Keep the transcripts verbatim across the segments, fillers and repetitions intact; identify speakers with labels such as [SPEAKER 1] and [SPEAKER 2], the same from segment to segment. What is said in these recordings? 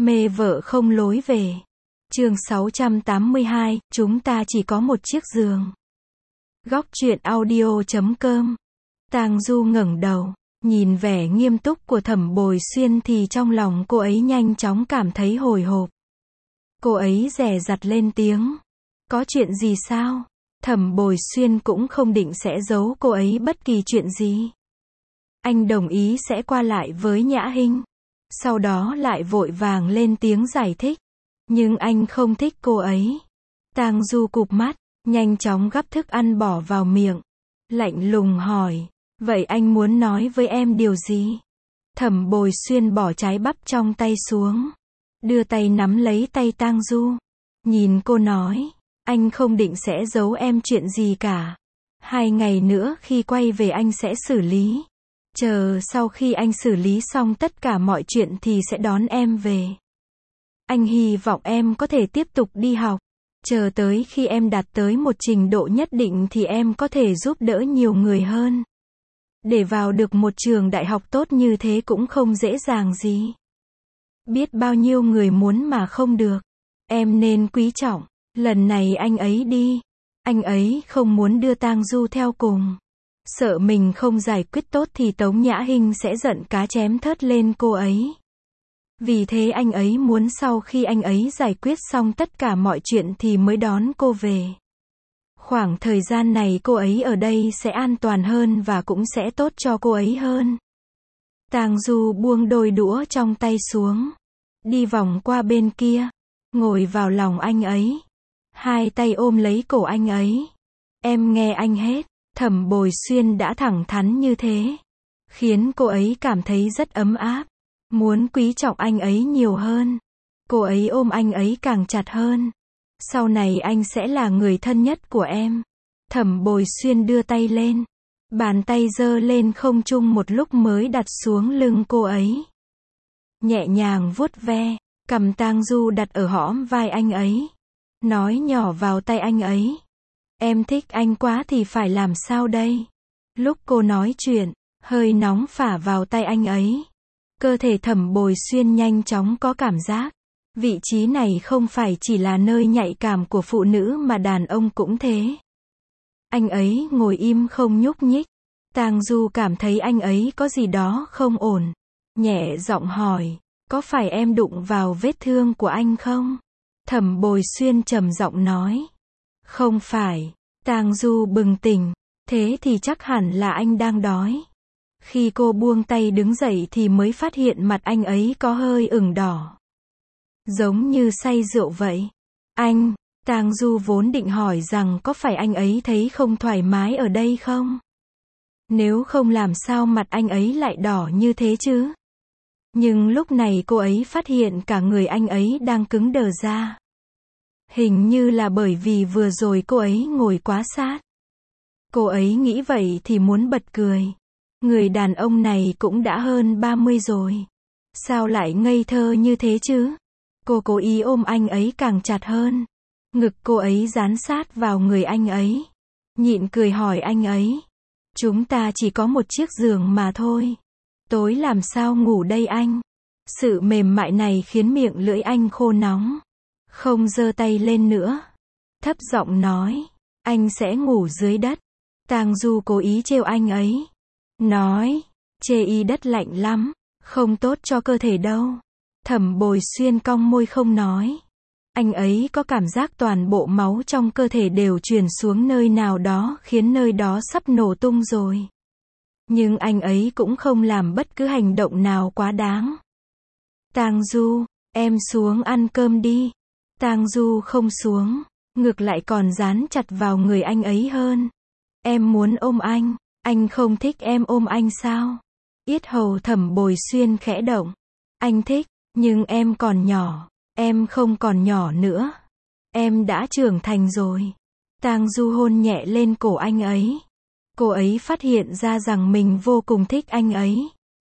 [SPEAKER 1] Mê vợ không lối về. Chương sáu trăm tám mươi hai, chúng ta chỉ có một chiếc giường. Góc truyện audio chấm com. Tang Du ngẩng đầu, nhìn vẻ nghiêm túc của Thẩm Bồi Xuyên thì trong lòng cô ấy nhanh chóng cảm thấy hồi hộp. Cô ấy dè dặt lên tiếng. Có chuyện gì sao? Thẩm Bồi Xuyên cũng không định sẽ giấu cô ấy bất kỳ chuyện gì. Anh đồng ý sẽ qua lại với Nhã Hinh. Sau đó lại vội vàng lên tiếng giải thích. Nhưng anh không thích cô ấy. Tang Du cụp mắt, nhanh chóng gắp thức ăn bỏ vào miệng. Lạnh lùng hỏi, vậy anh muốn nói với em điều gì? Thẩm Bồi Xuyên bỏ trái bắp trong tay xuống. Đưa tay nắm lấy tay Tang Du. Nhìn cô nói, anh không định sẽ giấu em chuyện gì cả. Hai ngày nữa khi quay về anh sẽ xử lý. Chờ sau khi anh xử lý xong tất cả mọi chuyện thì sẽ đón em về. Anh hy vọng em có thể tiếp tục đi học. Chờ tới khi em đạt tới một trình độ nhất định thì em có thể giúp đỡ nhiều người hơn. Để vào được một trường đại học tốt như thế cũng không dễ dàng gì. Biết bao nhiêu người muốn mà không được. Em nên quý trọng. Lần này anh ấy đi. Anh ấy không muốn đưa Tang Du theo cùng. Sợ mình không giải quyết tốt thì Tống Nhã Hinh sẽ giận cá chém thớt lên cô ấy. Vì thế anh ấy muốn sau khi anh ấy giải quyết xong tất cả mọi chuyện thì mới đón cô về. Khoảng thời gian này cô ấy ở đây sẽ an toàn hơn và cũng sẽ tốt cho cô ấy hơn. Tang Du buông đôi đũa trong tay xuống. Đi vòng qua bên kia. Ngồi vào lòng anh ấy. Hai tay ôm lấy cổ anh ấy. Em nghe anh hết. Thẩm Bồi Xuyên đã thẳng thắn như thế. Khiến cô ấy cảm thấy rất ấm áp. Muốn quý trọng anh ấy nhiều hơn. Cô ấy ôm anh ấy càng chặt hơn. Sau này anh sẽ là người thân nhất của em. Thẩm Bồi Xuyên đưa tay lên. Bàn tay giơ lên không trung một lúc mới đặt xuống lưng cô ấy. Nhẹ nhàng vuốt ve. Cầm Tang Du đặt ở hõm vai anh ấy. Nói nhỏ vào tay anh ấy. Em thích anh quá thì phải làm sao đây? Lúc cô nói chuyện, hơi nóng phả vào tay anh ấy. Cơ thể Thẩm Bồi Xuyên nhanh chóng có cảm giác. Vị trí này không phải chỉ là nơi nhạy cảm của phụ nữ mà đàn ông cũng thế. Anh ấy ngồi im không nhúc nhích. Tang Du cảm thấy anh ấy có gì đó không ổn. Nhẹ giọng hỏi, có phải em đụng vào vết thương của anh không? Thẩm Bồi Xuyên trầm giọng nói. Không phải. Tang Du bừng tỉnh. Thế thì chắc hẳn là anh đang đói. Khi cô buông tay đứng dậy thì mới phát hiện mặt anh ấy có hơi ửng đỏ. Giống như say rượu vậy. Anh, Tang Du vốn định hỏi rằng có phải anh ấy thấy không thoải mái ở đây không? Nếu không làm sao mặt anh ấy lại đỏ như thế chứ? Nhưng lúc này cô ấy phát hiện cả người anh ấy đang cứng đờ ra. Hình như là bởi vì vừa rồi cô ấy ngồi quá sát. Cô ấy nghĩ vậy thì muốn bật cười. Người đàn ông này cũng đã hơn ba mươi rồi. Sao lại ngây thơ như thế chứ? Cô cố ý ôm anh ấy càng chặt hơn. Ngực cô ấy dán sát vào người anh ấy. Nhịn cười hỏi anh ấy. Chúng ta chỉ có một chiếc giường mà thôi. Tối làm sao ngủ đây anh? Sự mềm mại này khiến miệng lưỡi anh khô nóng. Không giơ tay lên nữa. Thấp giọng nói. Anh sẽ ngủ dưới đất. Tang Du cố ý trêu anh ấy. Nói. Chê y đất lạnh lắm. Không tốt cho cơ thể đâu. Thẩm Bồi Xuyên cong môi không nói. Anh ấy có cảm giác toàn bộ máu trong cơ thể đều truyền xuống nơi nào đó khiến nơi đó sắp nổ tung rồi. Nhưng anh ấy cũng không làm bất cứ hành động nào quá đáng. Tang Du, em xuống ăn cơm đi. Tang Du không xuống, ngược lại còn dán chặt vào người anh ấy hơn. Em muốn ôm anh, anh không thích em ôm anh sao? Yết hầu Thẩm Bồi Xuyên khẽ động. Anh thích, nhưng em còn nhỏ, em không còn nhỏ nữa. Em đã trưởng thành rồi. Tang Du hôn nhẹ lên cổ anh ấy. Cô ấy phát hiện ra rằng mình vô cùng thích anh ấy.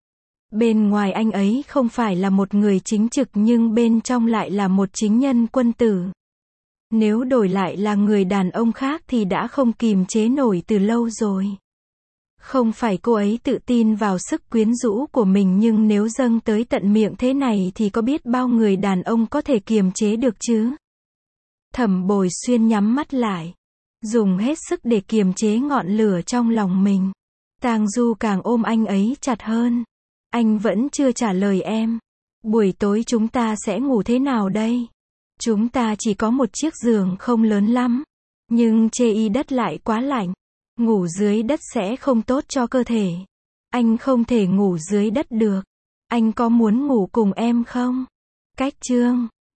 [SPEAKER 1] Bên ngoài anh ấy không phải là một người chính trực nhưng bên trong lại là một chính nhân quân tử. Nếu đổi lại là người đàn ông khác thì đã không kìm chế nổi từ lâu rồi. Không phải cô ấy tự tin vào sức quyến rũ của mình nhưng nếu dâng tới tận miệng thế này thì có biết bao người đàn ông có thể kiềm chế được chứ? Thẩm Bồi Xuyên nhắm mắt lại, dùng hết sức để kiềm chế ngọn lửa trong lòng mình. Tang Du càng ôm anh ấy chặt hơn. Anh vẫn chưa trả lời em. Buổi tối chúng ta sẽ ngủ thế nào đây? Chúng ta chỉ có một chiếc giường không lớn lắm, nhưng chê đất lại quá lạnh. Ngủ dưới đất sẽ không tốt cho cơ thể. Anh không thể ngủ dưới đất được. Anh có muốn ngủ cùng em không? Cách chương